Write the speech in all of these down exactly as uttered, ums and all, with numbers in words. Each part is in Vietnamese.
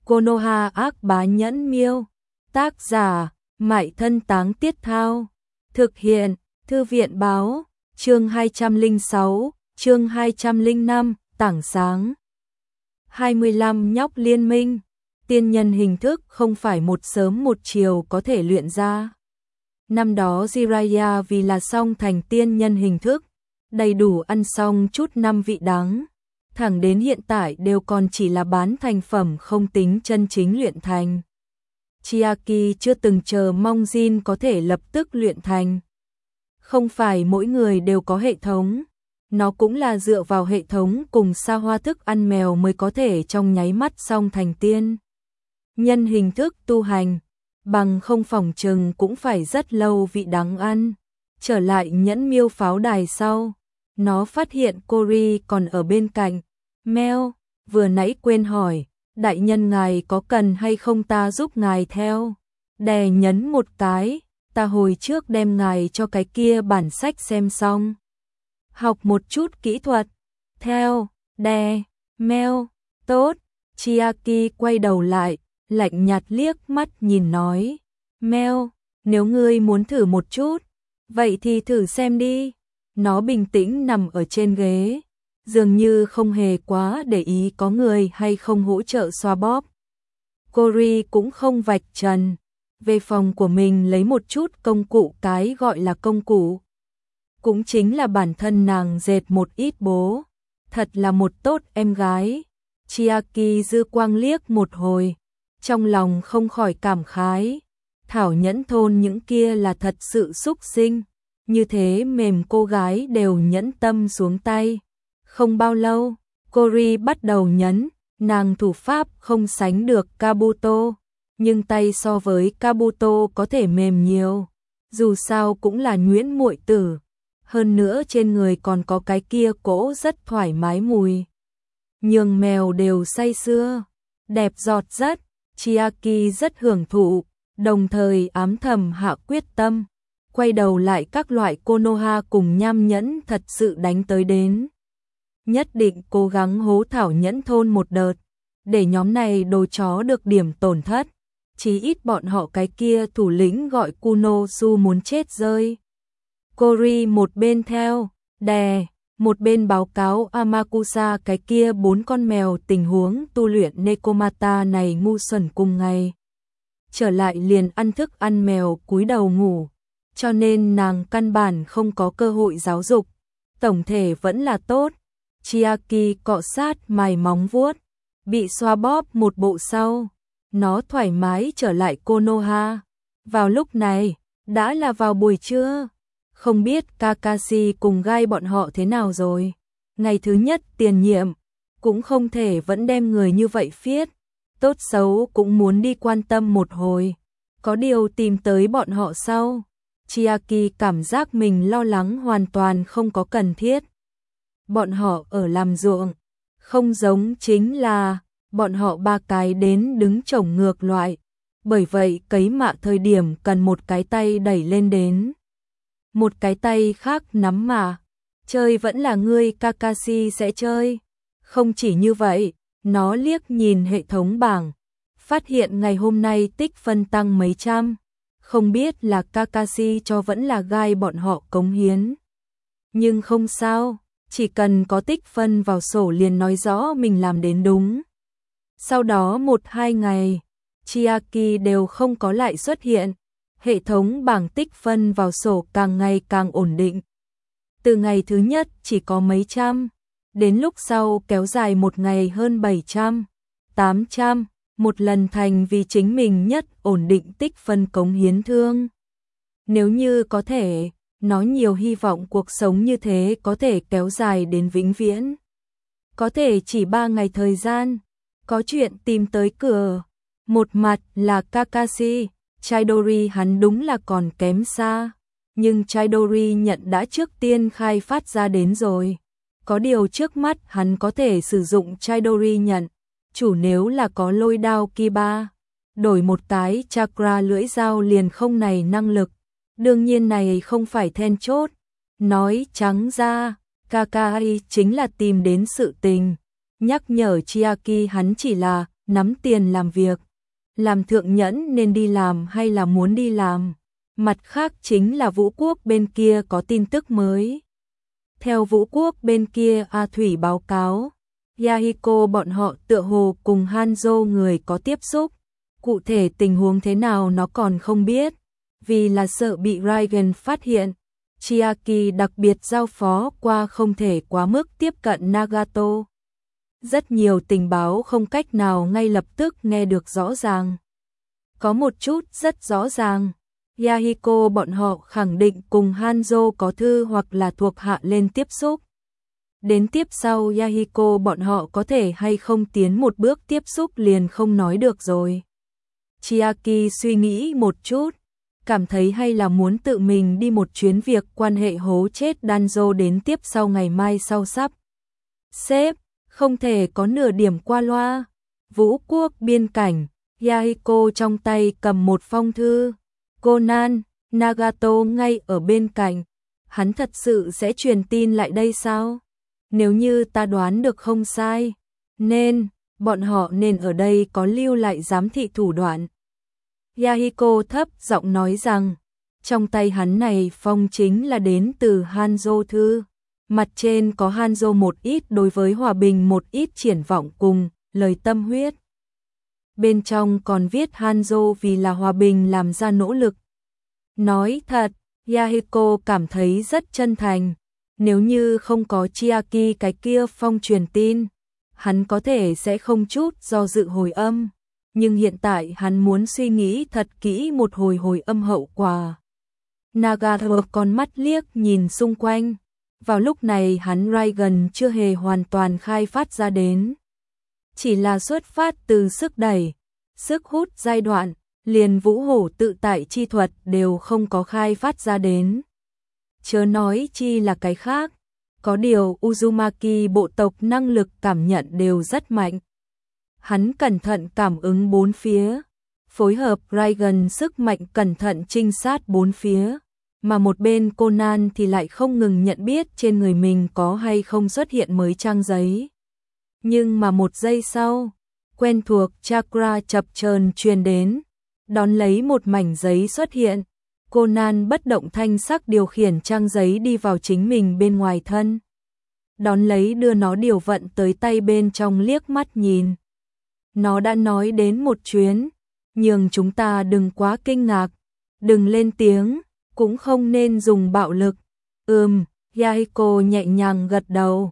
Konoha ác bá nhẫn miêu. Tác giả, Mại Thân Táng Tiết Thao. Thực hiện, Thư viện báo, chương hai trăm lẻ sáu, chương hai trăm lẻ năm, tảng sáng. hai mươi lăm Nhóc liên minh. Tiên nhân hình thức không phải một sớm một chiều có thể luyện ra. Năm đó Jiraiya vì là song thành tiên nhân hình thức, đầy đủ ăn xong chút năm vị đắng. Thẳng đến hiện tại đều còn chỉ là bán thành phẩm không tính chân chính luyện thành. Chiaki chưa từng chờ mong Jin có thể lập tức luyện thành. Không phải mỗi người đều có hệ thống, nó cũng là dựa vào hệ thống cùng xa hoa thức ăn mèo mới có thể trong nháy mắt xong thành tiên nhân hình thức tu hành, bằng không phòng trừng cũng phải rất lâu vị đắng ăn. Trở lại nhẫn miêu pháo đài sau, nó phát hiện Cory còn ở bên cạnh. Mèo, vừa nãy quên hỏi, đại nhân ngài có cần hay không ta giúp ngài theo? Đè nhấn một cái, ta hồi trước đem ngài cho cái kia bản sách xem xong. Học một chút kỹ thuật. Theo, đè, mèo, tốt. Chiaki quay đầu lại, lạnh nhạt liếc mắt nhìn nói. Mèo, nếu ngươi muốn thử một chút, vậy thì thử xem đi. Nó bình tĩnh nằm ở trên ghế, dường như không hề quá để ý có người hay không hỗ trợ xoa bóp. Cory cũng không vạch trần, về phòng của mình lấy một chút công cụ, cái gọi là công cụ cũng chính là bản thân nàng dệt một ít bố. Thật là một tốt em gái. Chiaki dư quang liếc một hồi, trong lòng không khỏi cảm khái. Thảo nhẫn thôn những kia là thật sự xúc sinh, như thế mềm cô gái đều nhẫn tâm xuống tay. Không bao lâu, Cory bắt đầu nhấn, nàng thủ pháp không sánh được Kabuto, nhưng tay so với Kabuto có thể mềm nhiều. Dù sao cũng là nhuyễn muội tử, hơn nữa trên người còn có cái kia cỗ rất thoải mái mùi. Nhường mèo đều say sưa, đẹp giọt rất. Chiaki rất hưởng thụ, đồng thời ám thầm hạ quyết tâm. Quay đầu lại các loại Konoha cùng nham nhẫn thật sự đánh tới đến. Nhất định cố gắng hố thảo nhẫn thôn một đợt, để nhóm này đồ chó được điểm tổn thất. Chí ít bọn họ cái kia thủ lĩnh gọi Kunosu muốn chết rơi. Cory một bên theo, đè, một bên báo cáo Amakusa cái kia bốn con mèo tình huống tu luyện Nekomata này ngu xuẩn cùng ngày. Trở lại liền ăn thức ăn mèo cúi đầu ngủ, cho nên nàng căn bản không có cơ hội giáo dục. Tổng thể vẫn là tốt. Chiaki cọ sát mài móng vuốt, bị xoa bóp một bộ sau, nó thoải mái trở lại Konoha. Vào lúc này, đã là vào buổi trưa, không biết Kakashi cùng Gai bọn họ thế nào rồi. Ngày thứ nhất tiền nhiệm, cũng không thể vẫn đem người như vậy phiết, tốt xấu cũng muốn đi quan tâm một hồi. Có điều tìm tới bọn họ sau, Chiaki cảm giác mình lo lắng hoàn toàn không có cần thiết. Bọn họ ở làm ruộng, không giống chính là bọn họ ba cái đến đứng chổng ngược loại, bởi vậy cấy mạ thời điểm cần một cái tay đẩy lên đến, một cái tay khác nắm mạ. Chơi vẫn là ngươi Kakashi sẽ chơi. Không chỉ như vậy, nó liếc nhìn hệ thống bảng, phát hiện ngày hôm nay tích phân tăng mấy trăm, không biết là Kakashi cho vẫn là Gai bọn họ cống hiến. Nhưng không sao, chỉ cần có tích phân vào sổ liền nói rõ mình làm đến đúng. Sau đó một hai ngày, Chiaki đều không có lại xuất hiện, hệ thống bảng tích phân vào sổ càng ngày càng ổn định. Từ ngày thứ nhất chỉ có mấy trăm, đến lúc sau kéo dài một ngày hơn bảy trăm, tám trăm, một lần thành vì chính mình nhất ổn định tích phân cống hiến thương. Nếu như có thể, nó nhiều hy vọng cuộc sống như thế có thể kéo dài đến vĩnh viễn. Có thể chỉ ba ngày thời gian, có chuyện tìm tới cửa. Một mặt là Kakashi, Chidori hắn đúng là còn kém xa, nhưng Chidori nhận đã trước tiên khai phát ra đến rồi. Có điều trước mắt hắn có thể sử dụng Chidori nhận, chủ nếu là có lôi đao Kiba, đổi một cái chakra lưỡi dao liền không này năng lực. Đương nhiên này không phải then chốt. Nói trắng ra, Kakai chính là tìm đến sự tình, nhắc nhở Chiaki hắn chỉ là nắm tiền làm việc. Làm thượng nhẫn nên đi làm hay là muốn đi làm? Mặt khác chính là Vũ Quốc bên kia có tin tức mới. Theo Vũ Quốc bên kia A Thủy báo cáo, Yahiko bọn họ tựa hồ cùng Hanzo người có tiếp xúc. Cụ thể tình huống thế nào nó còn không biết, vì là sợ bị Raigen phát hiện. Chiaki đặc biệt giao phó qua không thể quá mức tiếp cận Nagato. Rất nhiều tình báo không cách nào ngay lập tức nghe được rõ ràng. Có một chút rất rõ ràng, Yahiko bọn họ khẳng định cùng Hanzo có thư hoặc là thuộc hạ lên tiếp xúc. Đến tiếp sau Yahiko bọn họ có thể hay không tiến một bước tiếp xúc liền không nói được rồi. Chiaki suy nghĩ một chút, cảm thấy hay là muốn tự mình đi một chuyến việc quan hệ hố chết Danzo đến tiếp sau ngày mai sau sắp. Sếp, không thể có nửa điểm qua loa. Vũ Quốc biên cảnh, Yahiko trong tay cầm một phong thư. Conan, Nagato ngay ở bên cạnh. Hắn thật sự sẽ truyền tin lại đây sao? Nếu như ta đoán được không sai, nên, bọn họ nên ở đây có lưu lại giám thị thủ đoạn. Yahiko thấp giọng nói rằng, trong tay hắn này phong chính là đến từ Hanzo thư. Mặt trên có Hanzo một ít đối với hòa bình một ít triển vọng cùng, lời tâm huyết. Bên trong còn viết Hanzo vì là hòa bình làm ra nỗ lực. Nói thật, Yahiko cảm thấy rất chân thành. Nếu như không có Chiaki cái kia phong truyền tin, hắn có thể sẽ không chút do dự hồi âm. Nhưng hiện tại hắn muốn suy nghĩ thật kỹ một hồi hồi âm hậu quả. Nagato con mắt liếc nhìn xung quanh. Vào lúc này hắn Raigen chưa hề hoàn toàn khai phát ra đến. Chỉ là xuất phát từ sức đẩy, sức hút giai đoạn, liền vũ hổ tự tại chi thuật đều không có khai phát ra đến. Chớ nói chi là cái khác, có điều Uzumaki bộ tộc năng lực cảm nhận đều rất mạnh. Hắn cẩn thận cảm ứng bốn phía, phối hợp Raigen sức mạnh cẩn thận trinh sát bốn phía, mà một bên Conan thì lại không ngừng nhận biết trên người mình có hay không xuất hiện mới trang giấy. Nhưng mà một giây sau, quen thuộc chakra chập chờn truyền đến, đón lấy một mảnh giấy xuất hiện. Conan bất động thanh sắc điều khiển trang giấy đi vào chính mình bên ngoài thân. Đón lấy đưa nó điều vận tới tay bên trong liếc mắt nhìn. Nó đã nói đến một chuyến, nhường chúng ta đừng quá kinh ngạc, đừng lên tiếng, cũng không nên dùng bạo lực. Ừm, Yahiko nhẹ nhàng gật đầu.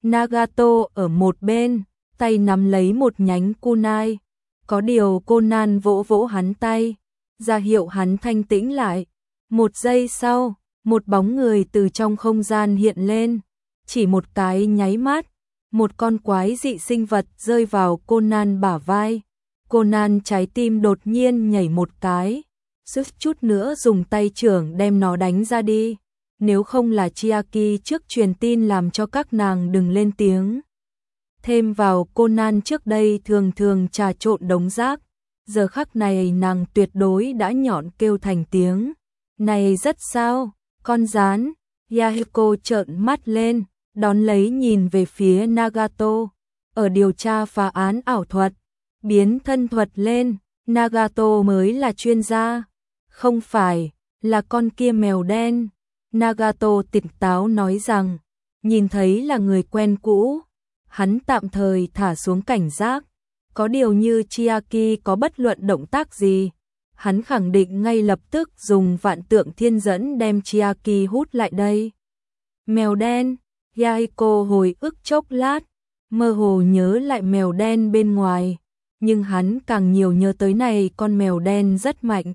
Nagato ở một bên, tay nắm lấy một nhánh kunai. Có điều Conan vỗ vỗ hắn tay, ra hiệu hắn thanh tĩnh lại. Một giây sau, một bóng người từ trong không gian hiện lên, chỉ một cái nháy mắt, một con quái dị sinh vật rơi vào Conan bả vai. Conan trái tim đột nhiên nhảy một cái, suýt chút nữa dùng tay trưởng đem nó đánh ra đi. Nếu không là Chiaki trước truyền tin làm cho các nàng đừng lên tiếng. Thêm vào Conan trước đây thường thường trà trộn đống rác, giờ khắc này nàng tuyệt đối đã nhọn kêu thành tiếng. Này rất sao, con rán. Yahiko trợn mắt lên, đón lấy nhìn về phía Nagato. Ở điều tra phá án ảo thuật, biến thân thuật lên, Nagato mới là chuyên gia. Không phải, là con kia mèo đen. Nagato tỉnh táo nói rằng, nhìn thấy là người quen cũ. Hắn tạm thời thả xuống cảnh giác. Có điều như Chiaki có bất luận động tác gì, hắn khẳng định ngay lập tức dùng vạn tượng thiên dẫn đem Chiaki hút lại đây. Mèo đen, Yahiko hồi ức chốc lát, mơ hồ nhớ lại mèo đen bên ngoài, nhưng hắn càng nhiều nhớ tới này con mèo đen rất mạnh.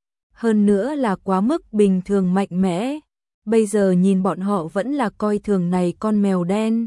Hơn nữa là quá mức bình thường mạnh mẽ, bây giờ nhìn bọn họ vẫn là coi thường này con mèo đen.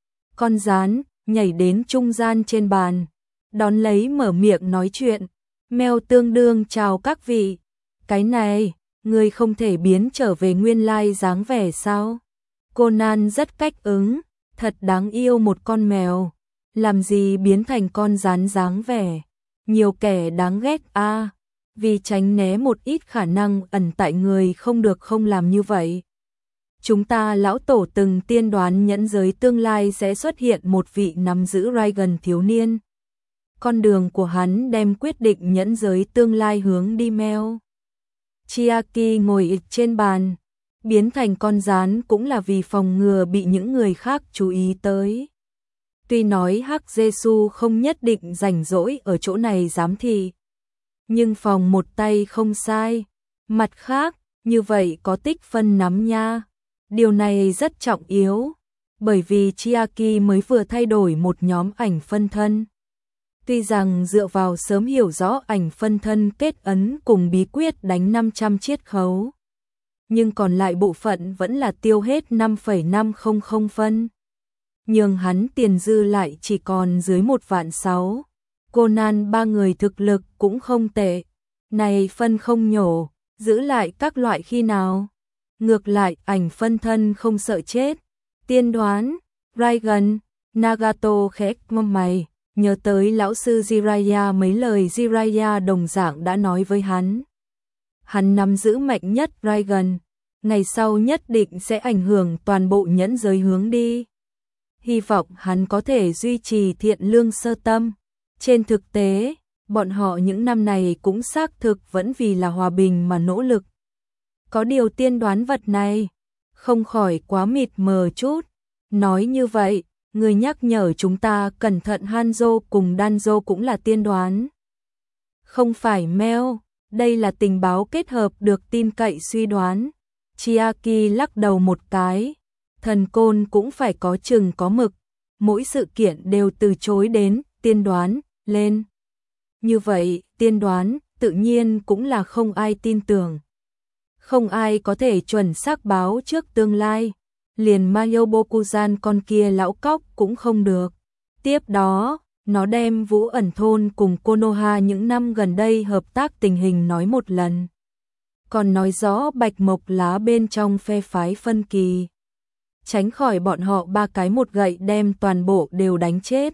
Con rán, nhảy đến trung gian trên bàn, đón lấy mở miệng nói chuyện. Mèo tương đương chào các vị. Cái này, người không thể biến trở về nguyên lai dáng vẻ sao? Conan rất cách ứng, thật đáng yêu một con mèo. Làm gì biến thành con rán dáng vẻ? Nhiều kẻ đáng ghét a. À, vì tránh né một ít khả năng ẩn tại người không được không làm như vậy. Chúng ta lão tổ từng tiên đoán nhẫn giới tương lai sẽ xuất hiện một vị nắm giữ Raigen thiếu niên. con đường của hắn đem quyết định nhẫn giới tương lai hướng đi meo. Chiaki ngồi trên bàn, biến thành con gián cũng là vì phòng ngừa bị những người khác chú ý tới. Tuy nói Hắc Giê-xu không nhất định rảnh rỗi ở chỗ này giám thị, nhưng phòng một tay không sai. Mặt khác, như vậy có tích phân nắm nha. Điều này rất trọng yếu, bởi vì Chiaki mới vừa thay đổi một nhóm ảnh phân thân. Tuy rằng dựa vào sớm hiểu rõ ảnh phân thân kết ấn cùng bí quyết đánh năm trăm chiết khấu, nhưng còn lại bộ phận vẫn là tiêu hết năm phẩy năm không không phân. Nhưng hắn tiền dư lại chỉ còn dưới một vạn sáu. Conan ba người thực lực cũng không tệ. Này phân không nhổ, giữ lại các loại khi nào? Ngược lại ảnh phân thân không sợ chết. Tiên đoán, Raigan, Nagato khẽ ngâm mày, nhớ tới lão sư Jiraiya mấy lời Jiraiya đồng dạng đã nói với hắn. Hắn nắm giữ mạnh nhất Raigan, ngày sau nhất định sẽ ảnh hưởng toàn bộ nhẫn giới hướng đi. Hy vọng hắn có thể duy trì thiện lương sơ tâm. Trên thực tế, bọn họ những năm này cũng xác thực vẫn vì là hòa bình mà nỗ lực. Có điều tiên đoán vật này, không khỏi quá mịt mờ chút. Nói như vậy, người nhắc nhở chúng ta cẩn thận Hanzo cùng Danzo cũng là tiên đoán. Không phải meo, đây là tình báo kết hợp được tin cậy suy đoán. Chiaki lắc đầu một cái, thần côn cũng phải có chừng có mực, mỗi sự kiện đều từ chối đến tiên đoán lên. Như vậy, tiên đoán tự nhiên cũng là không ai tin tưởng. Không ai có thể chuẩn xác báo trước tương lai, liền Mayobokuzan con kia lão cóc cũng không được. Tiếp đó, nó đem Vũ Ẩn Thôn cùng Konoha những năm gần đây hợp tác tình hình nói một lần. Còn nói rõ bạch mộc lá bên trong phe phái phân kỳ. Tránh khỏi bọn họ ba cái một gậy đem toàn bộ đều đánh chết.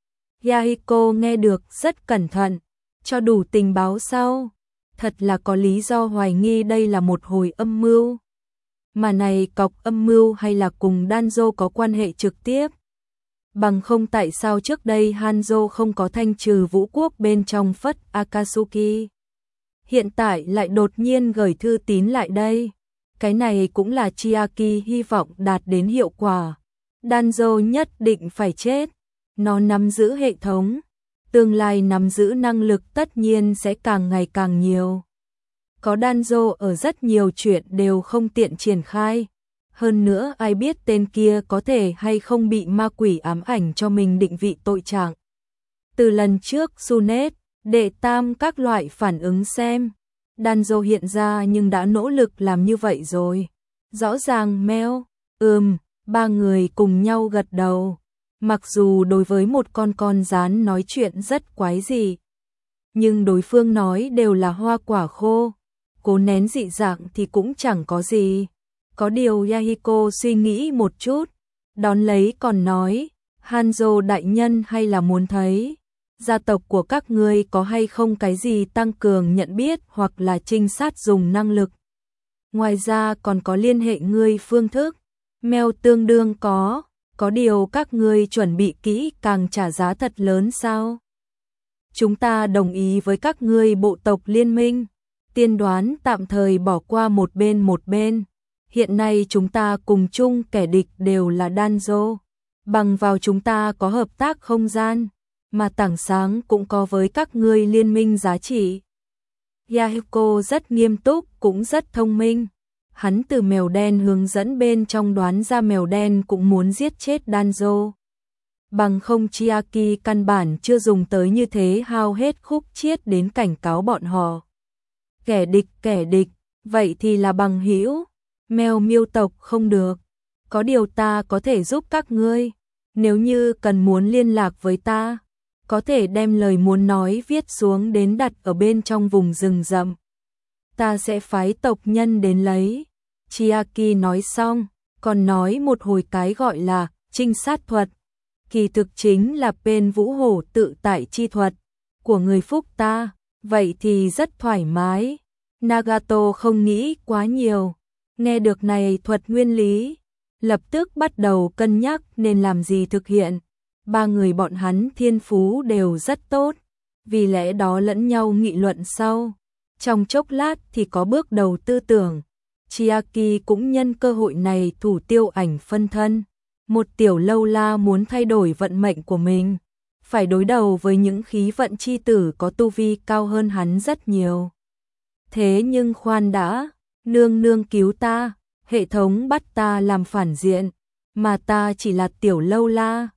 Yahiko nghe được rất cẩn thận, cho đủ tình báo sau. Thật là có lý do hoài nghi đây là một hồi âm mưu. Mà này cọc âm mưu hay là cùng Danzo có quan hệ trực tiếp. Bằng không tại sao trước đây Hanzo không có thanh trừ vũ quốc bên trong phất Akatsuki. Hiện tại lại đột nhiên gửi thư tín lại đây. Cái này cũng là Chiaki hy vọng đạt đến hiệu quả. Danzo nhất định phải chết. Nó nắm giữ hệ thống. Tương lai nắm giữ năng lực tất nhiên sẽ càng ngày càng nhiều. Có Danzo ở rất nhiều chuyện đều không tiện triển khai. Hơn nữa ai biết tên kia có thể hay không bị ma quỷ ám ảnh cho mình định vị tội trạng. Từ lần trước Sunet, đệ tam các loại phản ứng xem. Danzo hiện ra nhưng đã nỗ lực làm như vậy rồi. Rõ ràng meo, ừm, ba người cùng nhau gật đầu. Mặc dù đối với một con con gián nói chuyện rất quái dị, nhưng đối phương nói đều là hoa quả khô, cố nén dị dạng thì cũng chẳng có gì. Có điều Yahiko suy nghĩ một chút, đón lấy còn nói, Hanzo đại nhân hay là muốn thấy, gia tộc của các ngươi có hay không cái gì tăng cường nhận biết hoặc là trinh sát dùng năng lực. Ngoài ra còn có liên hệ ngươi phương thức, meo tương đương có. Có điều các ngươi chuẩn bị kỹ càng trả giá thật lớn sao? Chúng ta đồng ý với các ngươi bộ tộc liên minh. Tiên đoán tạm thời bỏ qua một bên một bên. Hiện nay chúng ta cùng chung kẻ địch đều là Danzo. Bằng vào chúng ta có hợp tác không gian, mà tảng sáng cũng có với các ngươi liên minh giá trị. Yahiko rất nghiêm túc cũng rất thông minh. Hắn từ mèo đen hướng dẫn bên trong đoán ra mèo đen cũng muốn giết chết Danzo. Bằng không Chiaki căn bản chưa dùng tới như thế hao hết khúc chiết đến cảnh cáo bọn họ. Kẻ địch kẻ địch, vậy thì là bằng hữu. Mèo miêu tộc không được. Có điều ta có thể giúp các ngươi. Nếu như cần muốn liên lạc với ta, có thể đem lời muốn nói viết xuống đến đặt ở bên trong vùng rừng rậm. Ta sẽ phái tộc nhân đến lấy. Chiaki nói xong, còn nói một hồi cái gọi là trinh sát thuật. Kỳ thực chính là bên vũ hổ tự tại chi thuật của người phúc ta, vậy thì rất thoải mái. Nagato không nghĩ quá nhiều, nghe được này thuật nguyên lý, lập tức bắt đầu cân nhắc nên làm gì thực hiện. ba người bọn hắn thiên phú đều rất tốt, vì lẽ đó lẫn nhau nghị luận sau. Trong chốc lát thì có bước đầu tư tưởng, Chiaki cũng nhân cơ hội này thủ Tiêu Ảnh phân thân. Một tiểu lâu la muốn thay đổi vận mệnh của mình, phải đối đầu với những khí vận chi tử có tu vi cao hơn hắn rất nhiều. Thế nhưng khoan đã, nương nương cứu ta, hệ thống bắt ta làm phản diện, mà ta chỉ là tiểu lâu la,